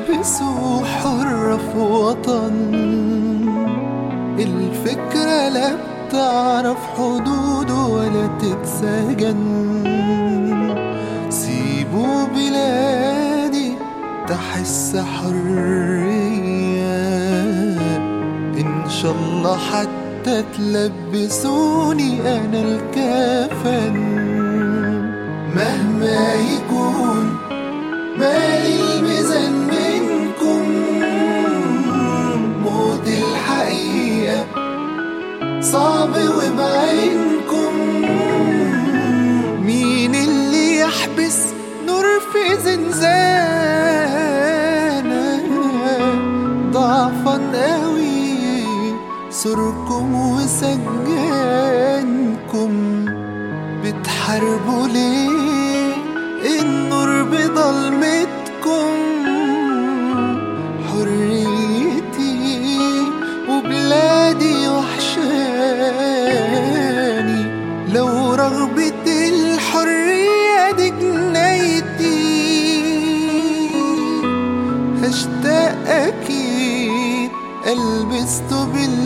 تلبسوا حرة في وطن الفكرة لا بتعرف حدود ولا تتسجن. سيبوا بلادي تحس حرية، إن شاء الله حتى تلبسوني أنا الكفن. مهما يكون مالي الميزان منكم، موت الحقيقة صعب وبعينكم. مين اللي يحبس نور في زنزانة؟ ضعفا قوي سركم وسجانكم. بتحاربوا ليه النور بضلمتكم؟ حريتي وبلادي وحشاني، لو رغبة الحرية دي جنايتي هشتاق أكيد ألبسته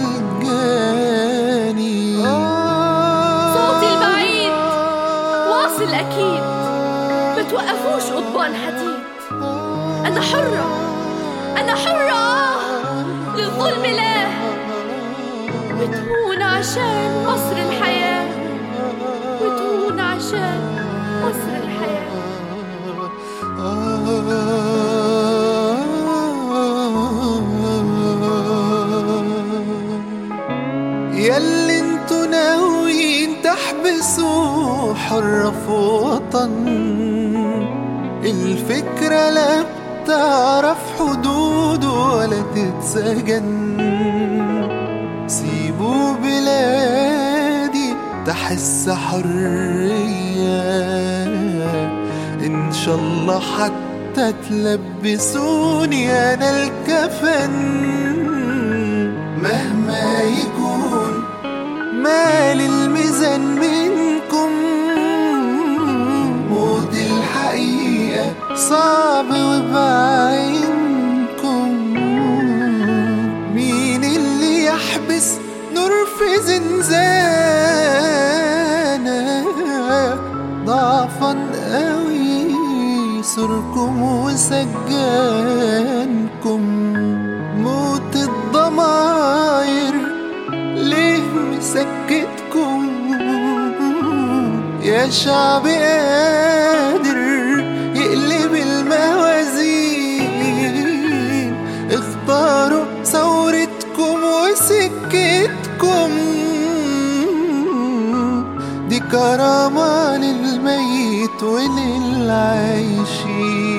بالجاني. صوتي البعيد واصل أكيد، ما توقفوش قضبان حديد. أنا حرة، أنا حرة، للظلم لا، وتهون عشان مصر الحياة، وتهون عشان مصر الحياة. ياللي انتوا ناويين تحبسوا حرة في وطن الفكرة لا بتعرف حدود ولا تتسجن. سيبوا بلادي تحس حرية، إن شاء الله حتى تلبسوني أنا الكفن. مهما يكون مالي الميزان منكم، موت الحقيقة صعب وبعينكم. مين اللي يحبس نور في زنزانة؟ ضعفا قوي سركم وسجانكم. موت الضماير ليه مسكتكم؟ يا شعب قادر يقلب الموازين، اختاروا ثورتكم وسكتكم. دي كرامة للميت وللعايشين.